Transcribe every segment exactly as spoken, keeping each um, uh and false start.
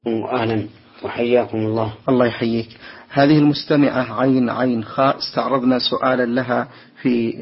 أهلا وحياكم الله. الله يحييك. هذه المستمعة عين عين خاء استعرضنا سؤالا لها في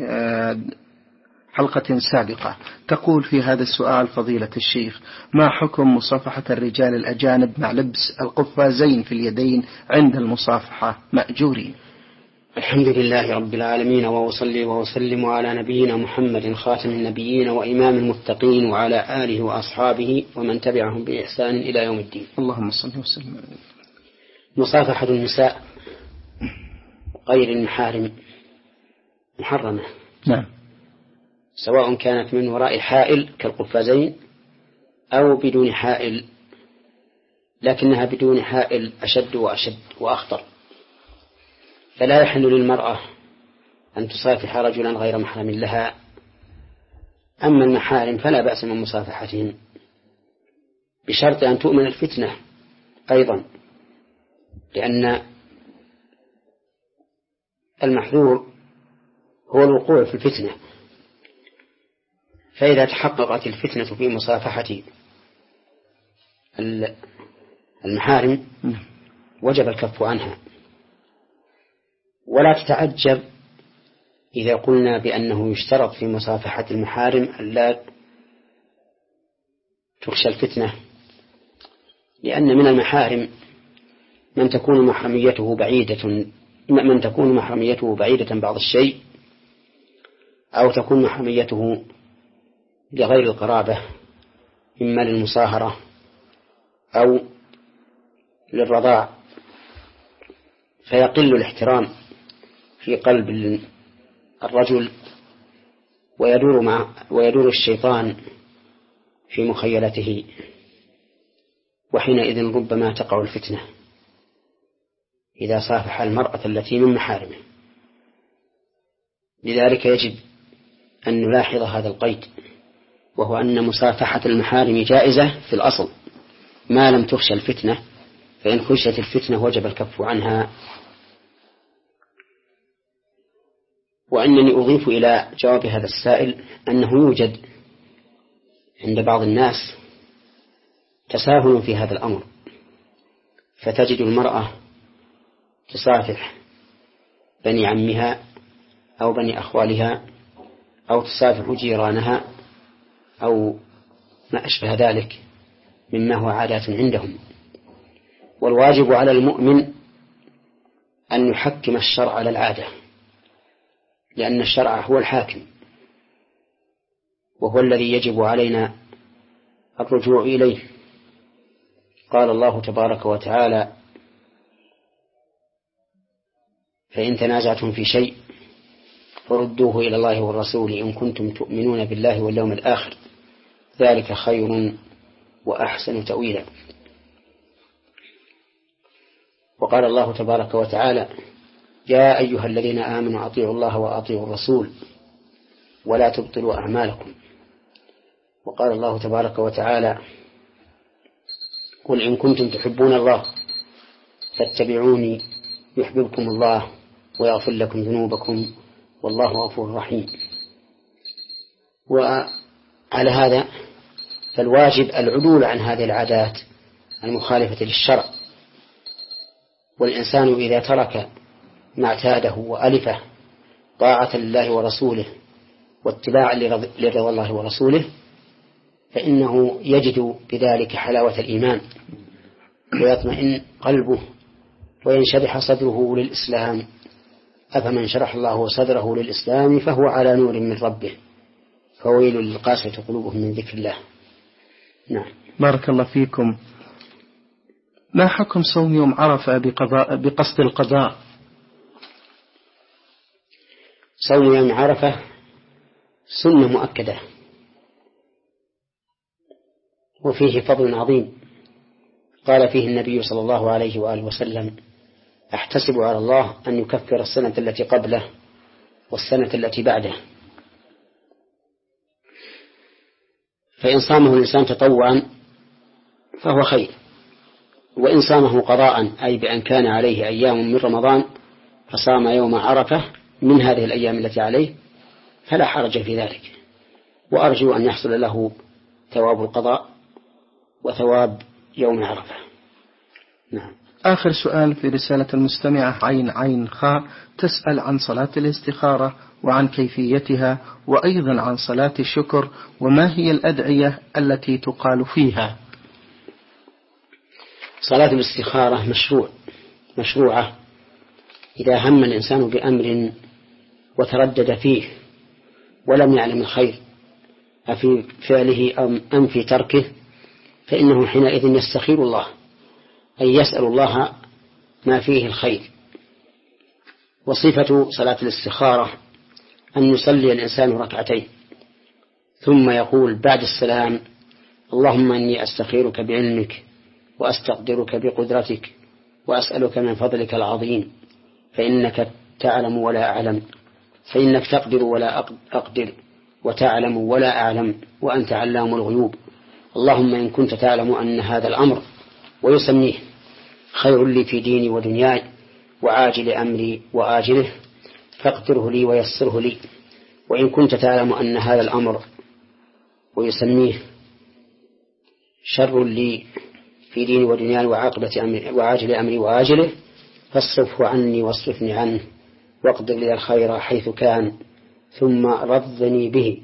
حلقة سابقة. تقول في هذا السؤال: فضيلة الشيخ، ما حكم مصافحة الرجال الأجانب مع لبس القفازين في اليدين عند المصافحة مأجورين؟ الحمد لله رب العالمين، وأصلي وأسلم على نبينا محمد خاتم النبيين وإمام المتقين وعلى آله وأصحابه ومن تبعهم بإحسان إلى يوم الدين. اللهم صل وسلم. مصافحة النساء غير المحارم محرمة، نعم، سواء كانت من وراء حائل كالقفازين أو بدون حائل، لكنها بدون حائل أشد وأشد وأخطر. فلا يحل للمرأة أن تصافح رجلا غير محرم لها. أما المحارم فلا بأس من مصافحتهم، بشرط أن تؤمن الفتنة أيضا، لأن المحذور هو الوقوع في الفتنة. فإذا تحققت الفتنة في مصافحة المحارم وجب الكف عنها. ولا تتعجب إذا قلنا بأنه يشترط في مصافحة المحارم ألا تخشى الفتنة، لأن من المحارم من تكون محرميته بعيدة من تكون محرميته بعيدة بعض الشيء، أو تكون محرميته لغير القرابة، إما للمصاهرة أو للرضاع، فيقل الاحترام في قلب الرجل ويدور مع ويدور الشيطان في مخيلته، وحينئذ ربما تقع الفتنة إذا صافح المرأة التي من محارمه. لذلك يجب أن نلاحظ هذا القيد، وهو أن مصافحة المحارم جائزة في الأصل ما لم تخشى الفتنة، فإن خشيت الفتنة وجب الكف عنها. وأنني أضيف إلى جواب هذا السائل أنه يوجد عند بعض الناس تساهل في هذا الأمر، فتجد المرأة تصافح بني عمها أو بني أخوالها أو تصافح جيرانها أو ما أشبه ذلك مما هو عادات عندهم. والواجب على المؤمن أن يحكم الشرع على العادة، لأن الشرع هو الحاكم وهو الذي يجب علينا الرجوع إليه. قال الله تبارك وتعالى: فإن تنازعتم في شيء فردوه إلى الله والرسول إن كنتم تؤمنون بالله واليوم الآخر ذلك خير وأحسن تأويلا. وقال الله تبارك وتعالى: يا أيها الذين آمنوا أطيعوا الله وأطيعوا الرسول ولا تبطلوا أعمالكم. وقال الله تبارك وتعالى: قل إن كنتم تحبون الله فاتبعوني يحببكم الله ويغفر لكم ذنوبكم والله غفور رحيم. وعلى هذا فالواجب العدول عن هذه العادات المخالفة للشرع. والإنسان إذا ترك ما اعتاده وألفه طاعة لله ورسوله واتباعا لرضا الله ورسوله فإنه يجد بذلك حلاوة الإيمان ويطمئن قلبه وينشرح صدره للإسلام. أفمن شرح الله صدره للإسلام فهو على نور من ربه فويل للقاسية قلوبهم من ذكر الله. نعم. بارك الله فيكم. ما حكم صوم يوم عرفة بقضاء بقصد القضاء؟ صوم يوم عرفة سنة مؤكدة وفيه فضل عظيم، قال فيه النبي صلى الله عليه وآله وسلم: أحتسب على الله أن يكفر السنة التي قبله والسنة التي بعده. فإن صامه الإنسان تطوعا فهو خير، وإن صامه قضاء أي بأن كان عليه أيام من رمضان فصام يوم عرفة من هذه الأيام التي عليه فلا حرج في ذلك. وأرجو أن يحصل له ثواب القضاء وثواب يوم عرفة. نعم. آخر سؤال في رسالة المستمعة عين عين خاء، تسأل عن صلاة الاستخارة وعن كيفيتها، وأيضا عن صلاة الشكر، وما هي الأدعية التي تقال فيها؟ صلاة الاستخارة مشروع مشروعة إذا هم الإنسان بأمر وتردد فيه ولم يعلم الخير أفي فعله أم في تركه، فإنه حينئذ يستخير الله، أي يسأل الله ما فيه الخير. وصفة صلاة الاستخارة أن يصلي الإنسان ركعتين ثم يقول بعد السلام: اللهم إني أستخيرك بعلمك وأستقدرك بقدرتك وأسألك من فضلك العظيم، فإنك تعلم ولا أعلم، فإنك تقدر ولا أقدر، وتعلم ولا أعلم، وأنت علام الغيوب. اللهم إن كنت تعلم أن هذا الأمر ويسميه خير لي في ديني ودنياي وعاجل أمري وآجله فاقدره لي ويسره لي، وإن كنت تعلم أن هذا الأمر ويسميه شر لي في ديني ودنياي وعاقبة أمري وعاجل أمري وآجله فاصرفه عني واصرفني عنه واقدر لي الخير حيث كان ثم رضني به.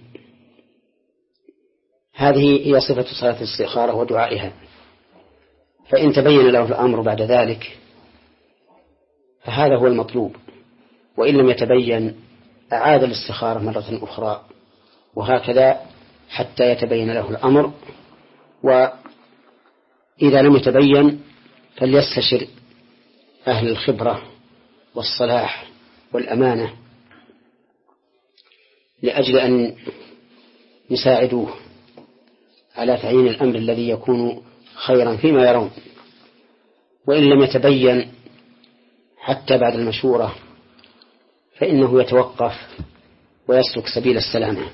هذه هي صفة صلاة الاستخارة ودعائها. فإن تبين له الأمر بعد ذلك فهذا هو المطلوب، وإن لم يتبين أعاد الاستخارة مرة أخرى، وهكذا حتى يتبين له الأمر. وإذا لم يتبين فليستشر أهل الخبرة والصلاح والأمانة لأجل أن يساعدوه على تعيين الأمر الذي يكون خيرا فيما يرون. وإن لم يتبين حتى بعد المشورة فإنه يتوقف ويسلك سبيل السلامة.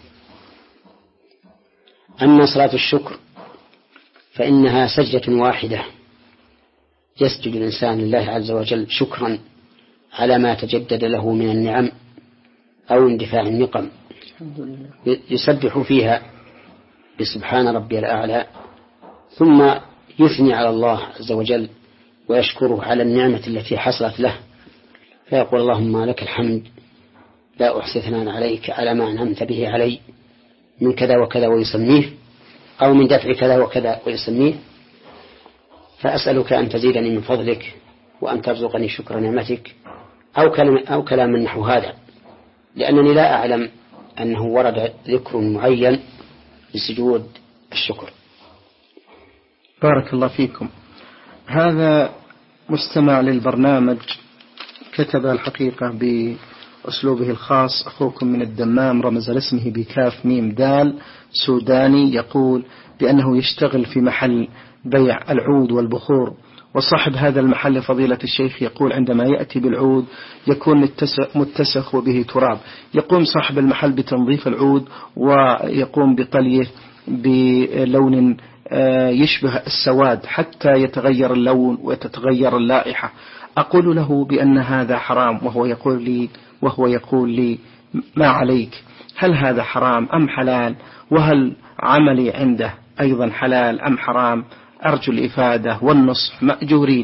أما صلاة الشكر فإنها سجدة واحدة يسجد الإنسان لله عز وجل شكرا على ما تجدد له من النعم أو اندفاع النقم، يسبح فيها بسبحان ربي الأعلى، ثم يثني على الله عز وجل ويشكره على النعمة التي حصلت له، فيقول: اللهم لك الحمد لا أحصي ثناء عليك على ما أنعمت به علي من كذا وكذا ويسميه، أو من دفع كذا وكذا ويسميه، فأسألك أن تزيدني من فضلك وأن ترزقني شكر نعمتك، أو كلام, أو كلام نحو هذا، لأنني لا أعلم أنه ورد ذكر معين لسجود الشكر. بارك الله فيكم. هذا مستمع للبرنامج كتب الحقيقة بأسلوبه الخاص، أخوكم من الدمام، رمز لاسمه بكاف ميم دال، سوداني، يقول بأنه يشتغل في محل بيع العود والبخور، وصاحب هذا المحل فضيلة الشيخ يقول عندما يأتي بالعود يكون متسخ وبه تراب، يقوم صاحب المحل بتنظيف العود ويقوم بطليه بلون يشبه السواد حتى يتغير اللون وتتغير اللائحة. أقول له بأن هذا حرام، وهو يقول لي وهو يقول لي ما عليك، هل هذا حرام أم حلال؟ وهل عملي عنده أيضا حلال أم حرام؟ أرجو الإفادة والنصح مأجورين.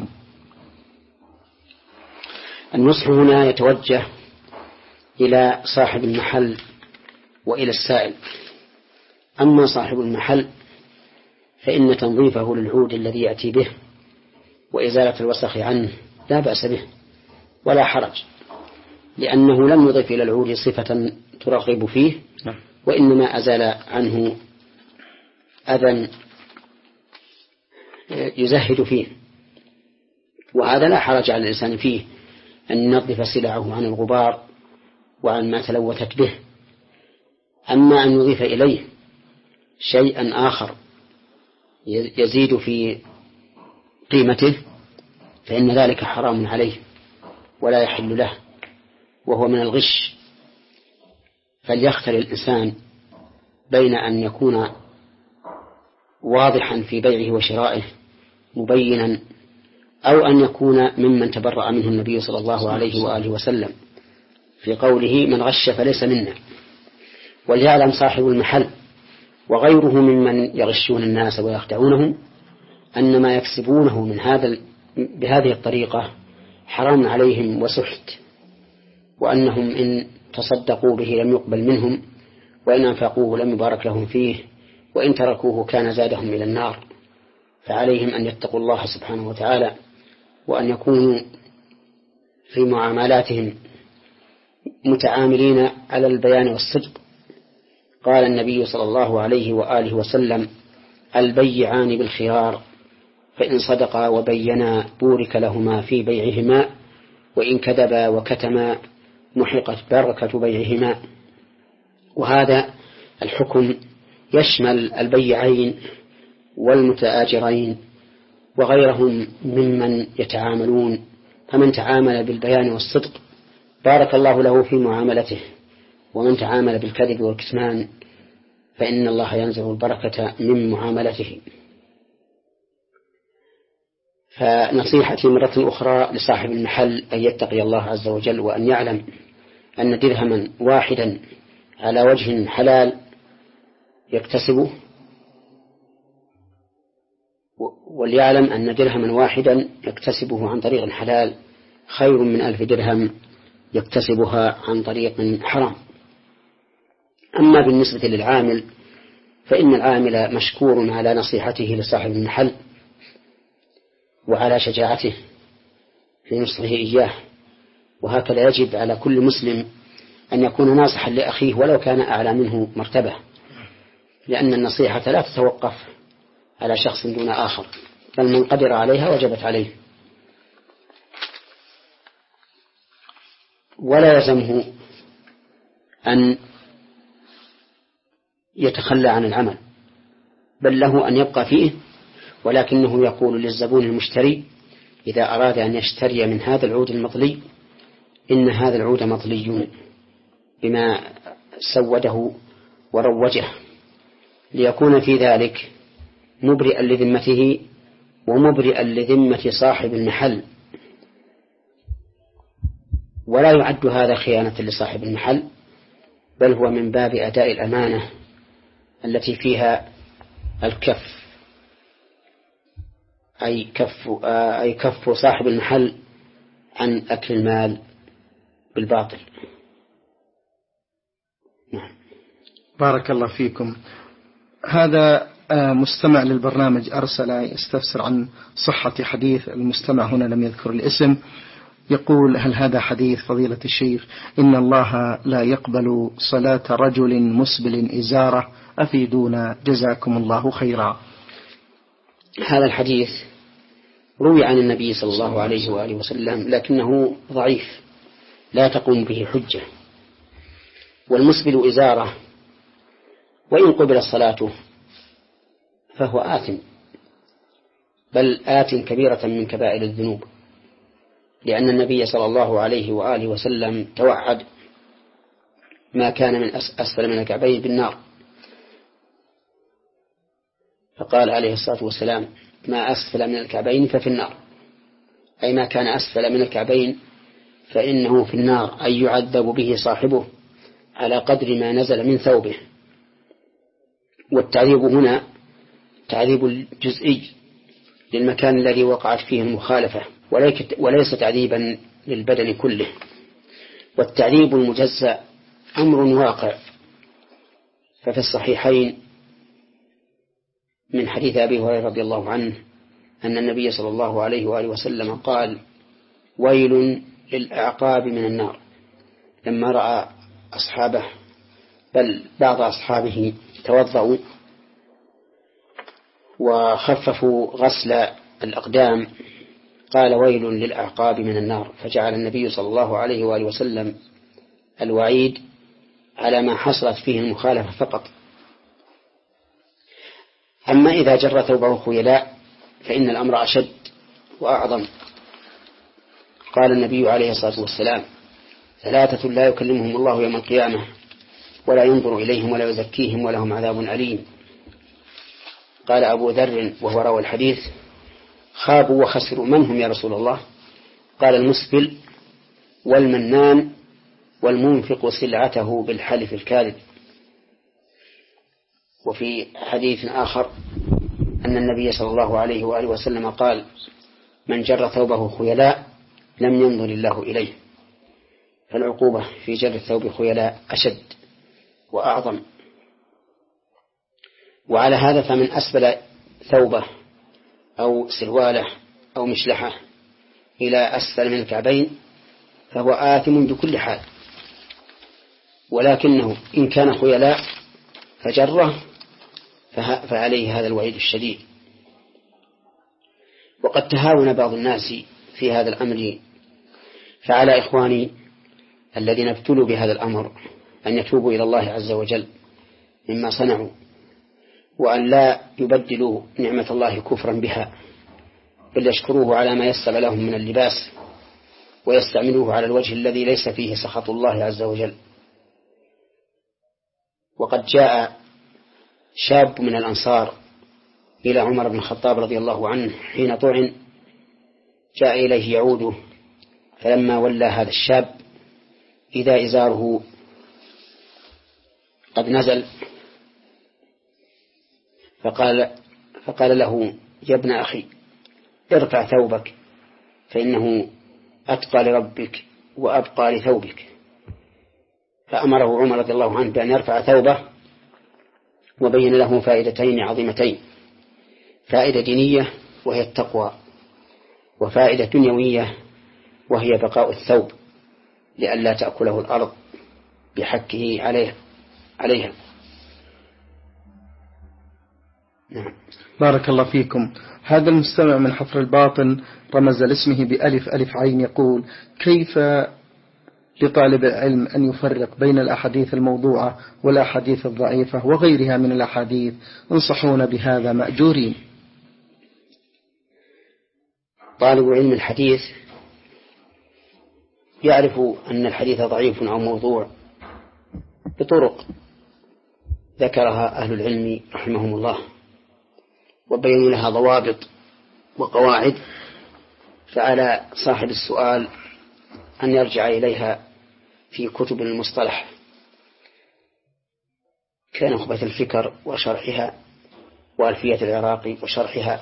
النصح هنا يتوجه إلى صاحب المحل وإلى السائل. أما صاحب المحل فإن تنظيفه للعود الذي يأتي به وإزالة الوسخ عنه لا بأس به ولا حرج، لأنه لم يضف إلى العود صفة ترغب فيه، وإنما أزال عنه أذى يزهد فيه، وهذا لا حرج على الإنسان فيه أن ينظف سلعه عن الغبار وعن ما تلوثت به. أما أن يضيف إليه شيئا آخر يزيد في قيمته فإن ذلك حرام عليه ولا يحل له، وهو من الغش. فليختر الإنسان بين أن يكون واضحا في بيعه وشرائه مبينا، أو أن يكون ممن تبرأ منه النبي صلى الله عليه وآله وسلم في قوله: من غش فليس منا. وليعلم صاحب المحل وغيره ممن يغشون الناس ويخدعونهم أن ما يكسبونه من هذا بهذه الطريقة حرام عليهم وسحت، وأنهم إن تصدقوا به لم يقبل منهم، وإن أنفقوه لم يبارك لهم فيه، وإن تركوه كان زادهم إلى النار. فعليهم أن يتقوا الله سبحانه وتعالى، وأن يكونوا في معاملاتهم متعاملين على البيان والصدق. قال النبي صلى الله عليه وآله وسلم: البيعان بالخيار، فإن صدقا وبينا بورك لهما في بيعهما، وإن كذبا وكتما محقت بركة بيعهما. وهذا الحكم يشمل البيعين والمتآجرين وغيرهم ممن يتعاملون، فمن تعامل بالبيان والصدق بارك الله له في معاملته، ومن تعامل بالكذب والكتمان فإن الله ينزع البركة من معاملته. فنصيحتي مرة أخرى لصاحب المحل أن يتقي الله عز وجل، وأن يعلم أن درهما واحدا على وجه حلال يكتسبه، وليعلم أن درهما واحدا يكتسبه عن طريق حلال خير من ألف درهم يكتسبها عن طريق حرام. أما بالنسبة للعامل فإن العامل مشكور على نصيحته لصاحب المحل وعلى شجاعته في نصحه إياه، وهكذا يجب على كل مسلم أن يكون ناصحا لأخيه ولو كان أعلى منه مرتبة، لأن النصيحة لا تتوقف على شخص دون آخر، بل من قدر عليها وجبت عليه. ولا يلزمه أن يتخلى عن العمل، بل له أن يبقى فيه، ولكنه يقول للزبون المشتري إذا أراد أن يشتري من هذا العود المطلي: إن هذا العود مطلي بما سوده وروجه، ليكون في ذلك مبرئا لذمته ومبرئا لذمة صاحب المحل. ولا يعد هذا خيانة لصاحب المحل، بل هو من باب أداء الأمانة التي فيها الكف، أي كف, أي كف صاحب المحل عن أكل المال بالباطل. نعم. بارك الله فيكم. هذا مستمع للبرنامج أرسل يستفسر عن صحة حديث، المستمع هنا لم يذكر الاسم، يقول: هل هذا حديث فضيلة الشيخ إن الله لا يقبل صلاة رجل مسبل إزارة، أفيدونا جزاكم الله خيرا؟ هذا الحديث روي عن النبي صلى الله عليه وآله وسلم، لكنه ضعيف لا تقوم به حجة. والمسبل إزارة وإن قبل صلاته فهو آثم، بل آت كبيرة من كبائر الذنوب، لأن النبي صلى الله عليه وآله وسلم توعد ما كان من أسفل من الكعبين بالنار، فقال عليه الصلاة والسلام: ما أسفل من الكعبين ففي النار، أي ما كان أسفل من الكعبين فإنه في النار، أي يعذب به صاحبه على قدر ما نزل من ثوبه. والتعذيب هنا تعذيب الجزئي للمكان الذي وقعت فيه المخالفة، وليس تعذيبا للبدن كله. والتعذيب المجزأ أمر واقع، ففي الصحيحين من حديث أبي هريرة رضي الله عنه أن النبي صلى الله عليه وآله وسلم قال: ويل للأعقاب من النار، لما رأى أصحابه بل بعض أصحابه توضأوا وخففوا غسل الأقدام قال: ويل للأعقاب من النار، فجعل النبي صلى الله عليه وآله وسلم الوعيد على ما حصلت فيه المخالفة فقط. أما إذا جر ثوبه خيلاء فإن الأمر أشد وأعظم. قال النبي عليه الصلاة والسلام: ثلاثة لا يكلمهم الله يوم القيامة ولا ينظر إليهم ولا يزكيهم ولهم عذاب أليم. قال أبو ذر وهو روى الحديث: خابوا وخسروا، من هم يا رسول الله؟ قال: المسبل والمنان والمنفق سلعته بالحلف الكاذب. وفي حديث آخر أن النبي صلى الله عليه وآله وسلم قال: من جر ثوبه خيلاء لم ينظر الله إليه، فالعقوبة في جر الثوب خيلاء أشد وأعظم. وعلى هذا فمن أسبل ثوبه أو سرواله أو مشلحه إلى أسفل من الكعبين فهو آثم بكل حال، ولكنه إن كان خيلاء فجره فعليه هذا الوعيد الشديد. وقد تهاون بعض الناس في هذا الأمر، فعلى إخواني الذين ابتلوا بهذا الأمر أن يتوبوا إلى الله عز وجل مما صنعوا، وأن لا يبدلوا نعمة الله كفرا بها، بل يشكروه على ما يسر لهم من اللباس ويستعملوه على الوجه الذي ليس فيه سخط الله عز وجل. وقد جاء شاب من الأنصار إلى عمر بن الخطاب رضي الله عنه حين طعن، جاء إليه يعوده، فلما ولى هذا الشاب إذا إزاره قد نزل، فقال, فقال له: يا ابن أخي ارفع ثوبك فإنه أتقى لربك وأبقى لثوبك. فأمره عمر رضي الله عنه بأن يرفع ثوبه، وبين له فائدتين عظيمتين: فائدة دينية وهي التقوى، وفائدة دنيوية وهي بقاء الثوب لئلا تأكله الأرض بحكه عليه عليها. نعم. بارك الله فيكم. هذا المستمع من حفر الباطن رمز لاسمه بألف ألف عين يقول: كيف لطالب العلم أن يفرق بين الأحاديث الموضوعة والأحاديث الضعيفة وغيرها من الأحاديث؟ انصحونا بهذا مأجورين. طالب علم الحديث يعرف أن الحديث ضعيف أو موضوع بطرق ذكرها أهل العلم رحمهم الله، وبينوا لها ضوابط وقواعد، فعلى صاحب السؤال أن يرجع إليها في كتب المصطلح كنخبة الفكر وشرحها، وألفية العراقي وشرحها،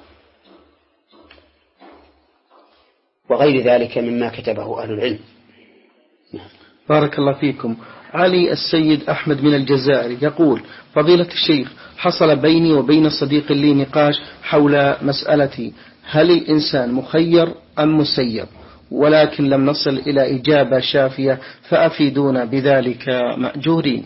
وغير ذلك مما كتبه أهل العلم. بارك الله فيكم. علي السيد أحمد من الجزائر يقول: فضيلة الشيخ، حصل بيني وبين صديق لي نقاش حول مسألة هل الإنسان مخير أم مسير، ولكن لم نصل إلى إجابة شافية، فأفيدونا بذلك مأجورين.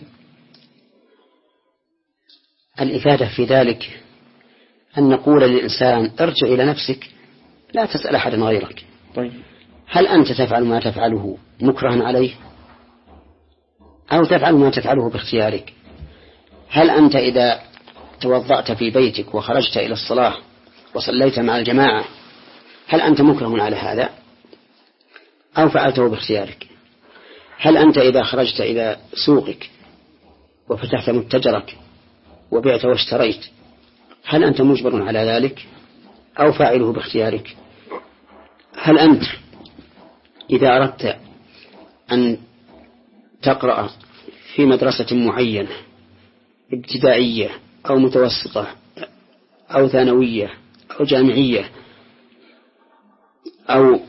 الإفادة في ذلك أن نقول للإنسان: ارجع إلى نفسك، لا تسأل أحد غيرك. طيب. هل أنت تفعل ما تفعله مكرها عليه أو تفعل ما تفعله باختيارك؟ هل أنت إذا توضأت في بيتك وخرجت إلى الصلاة وصليت مع الجماعة هل أنت مكره على هذا أو فعلته باختيارك؟ هل أنت إذا خرجت إلى سوقك وفتحت متجرك وبعت واشتريت هل أنت مجبر على ذلك أو فاعله باختيارك؟ هل أنت إذا أردت أن تقرأ في مدرسة معينة ابتدائية أو متوسطة أو ثانوية أو جامعية أو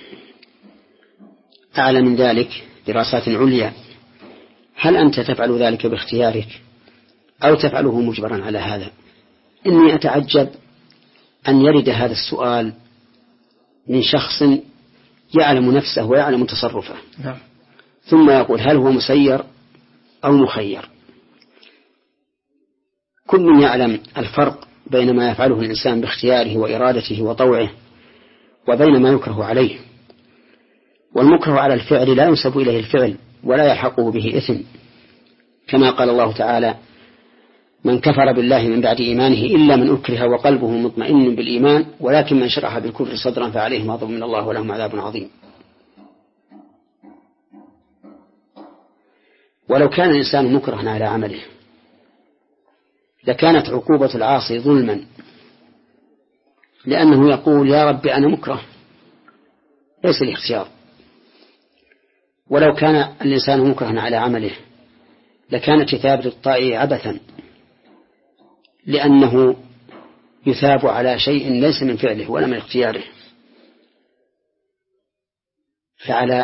أعلى من ذلك دراسات عليا، هل أنت تفعل ذلك باختيارك أو تفعله مجبرا على هذا؟ إني أتعجب أن يرد هذا السؤال من شخص يعلم نفسه ويعلم تصرفه، نعم. ثم يقول: هل هو مسير أو مخير؟ كل يعلم الفرق بين ما يفعله الإنسان باختياره وإرادته وطوعه وبين ما يكره عليه. والمكره على الفعل لا ينسب إليه الفعل ولا يلحقه به إثم، كما قال الله تعالى: من كفر بالله من بعد إيمانه إلا من أكره وقلبه مطمئن بالإيمان ولكن من شرح بالكفر صدرا فعليهم غضب من الله ولهم عذاب عظيم. ولو كان الإنسان مكرها على عمله لكانت عقوبة العاصي ظلما، لأنه يقول: يا رب أنا مكره، ليس لي اختيار. ولو كان الإنسان مكرها على عمله لكانت إثابة الطائع عبثا، لأنه يثاب على شيء ليس من فعله ولا من اختياره. فعلى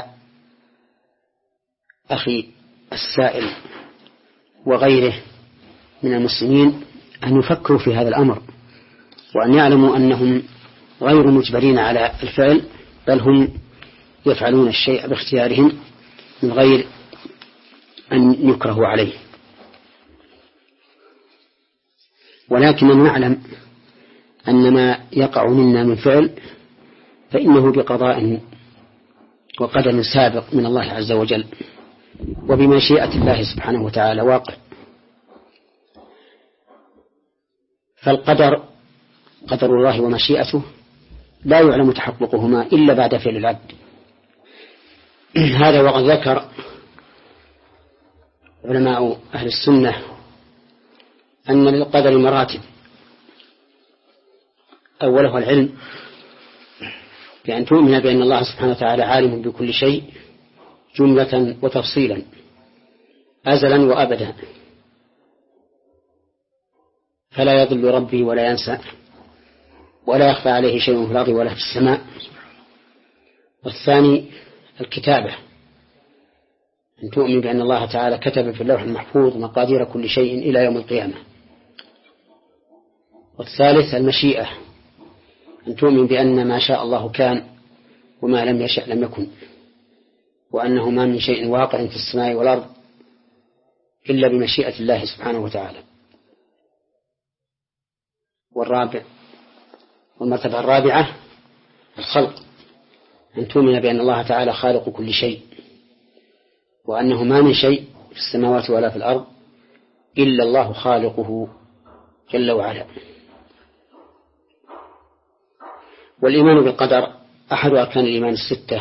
أخي السائل وغيره من المسلمين أن يفكروا في هذا الأمر، وأن يعلموا أنهم غير مجبرين على الفعل، بل هم يفعلون الشيء باختيارهم من غير أن يكرهوا عليه. ولكن نعلم أن ما يقع منا من فعل فإنه بقضاء وقدر سابق من الله عز وجل، وبمشيئة الله سبحانه وتعالى واقع. فالقدر قدر الله ومشيئته لا يعلم تحققهما إلا بعد فعل العبد. هذا وقد ذكر علماء أهل السنة أن للقدر مراتب، أولها العلم، بأن تؤمن بأن الله سبحانه وتعالى عالم بكل شيء جملة وتفصيلا أزلا وأبدا، فلا يضل ربي ولا ينسى ولا يخفى عليه شيء في الأرض ولا في السماء. والثاني الكتابة، أن تؤمن بأن الله تعالى كتب في اللوح المحفوظ مقادير كل شيء إلى يوم القيامة. والثالث المشيئة، أن تؤمن بأن ما شاء الله كان وما لم يشأ لم يكن، وأنه ما من شيء واقع في السماء والأرض إلا بمشيئة الله سبحانه وتعالى. والرابع والمرتبة الرابعة الخلق، أن تؤمن بأن الله تعالى خالق كل شيء، وأنه ما من شيء في السماوات ولا في الأرض إلا الله خالقه جل وعلا. والإيمان بالقدر أحد أركان الإيمان الستة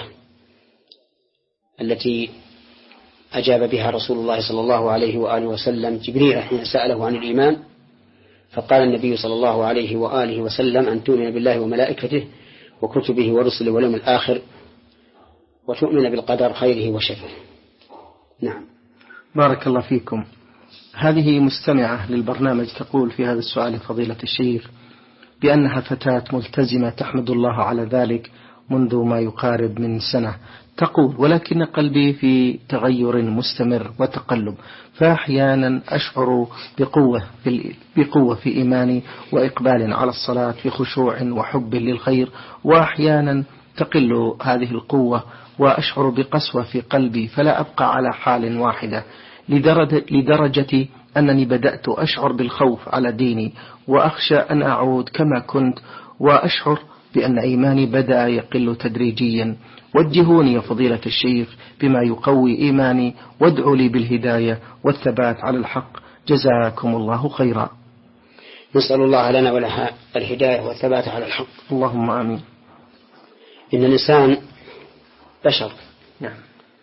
التي أجاب بها رسول الله صلى الله عليه وآله وسلم جبريل حين سأله عن الإيمان، فقال النبي صلى الله عليه وآله وسلم: أن تؤمن بالله وملائكته وكتبه ورسله واليوم الآخر وتؤمن بالقدر خيره وشره. نعم. بارك الله فيكم. هذه مستمعة للبرنامج تقول في هذا السؤال فضيلة الشيخ بأنها فتاة ملتزمة تحمد الله على ذلك منذ ما يقارب من سنة. تقول: ولكن قلبي في تغير مستمر وتقلب، فأحيانا أشعر بقوة في, بقوة في إيماني وإقبال على الصلاة في خشوع وحب للخير، وأحيانا تقل هذه القوة وأشعر بقسوة في قلبي، فلا أبقى على حال واحدة، لدرجة, لدرجة أنني بدأت أشعر بالخوف على ديني وأخشى أن أعود كما كنت، وأشعر بأن إيماني بدأ يقل تدريجيا. وجهوني يا فضيلة الشيخ بما يقوي إيماني، وادعوا لي بالهداية والثبات على الحق، جزاكم الله خيرا. نسأل الله لنا ولها الهداية والثبات على الحق. اللهم آمين. إن الإنسان بشر نعم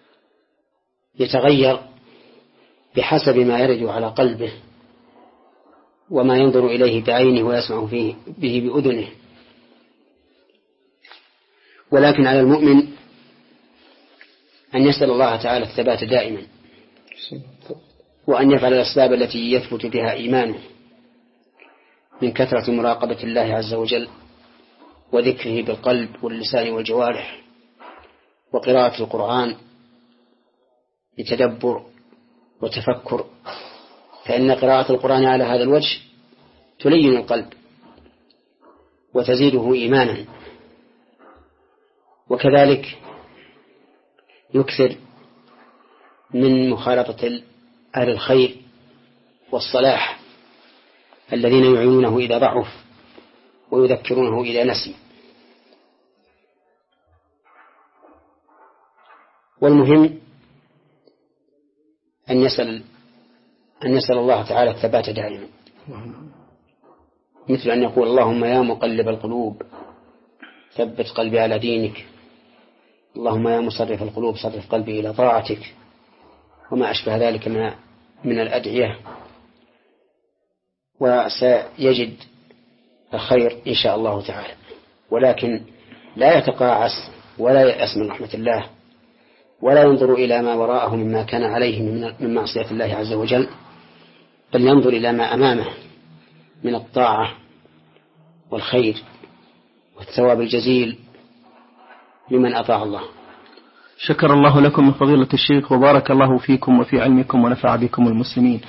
يتغير بحسب ما يرد على قلبه وما ينظر إليه بعينه ويسمع فيه به بأذنه، ولكن على المؤمن أن يسأل الله تعالى الثبات دائما، وأن يفعل الأسباب التي يثبت بها إيمانه من كثرة مراقبة الله عز وجل وذكره بالقلب واللسان والجوارح، وقراءة القرآن لتدبر وتفكر، فإن قراءة القرآن على هذا الوجه تلين القلب وتزيده إيمانا. وكذلك يكثر من مخالطة أهل الخير والصلاح الذين يعينونه إذا ضعف ويذكرونه إذا نسي. والمهم أن يسأل أن يسأل الله تعالى الثبات دائما، مثل أن يقول: اللهم يا مقلب القلوب ثبت قلبي على دينك، اللهم يا مصرف القلوب صرف قلبي إلى طاعتك، وما أشبه ذلك من من الأدعية. وسيجد الخير إن شاء الله تعالى، ولكن لا يتقاعس ولا يأس من رحمة الله، ولا ينظر إلى ما وراءه مما كان عليه من معصية الله عز وجل، بل ينظر إلى ما أمامه من الطاعة والخير والثواب الجزيل لمن أطاع الله. شكر الله لكم من فضيلة الشيخ وبارك الله فيكم وفي علمكم ونفع بكم المسلمين.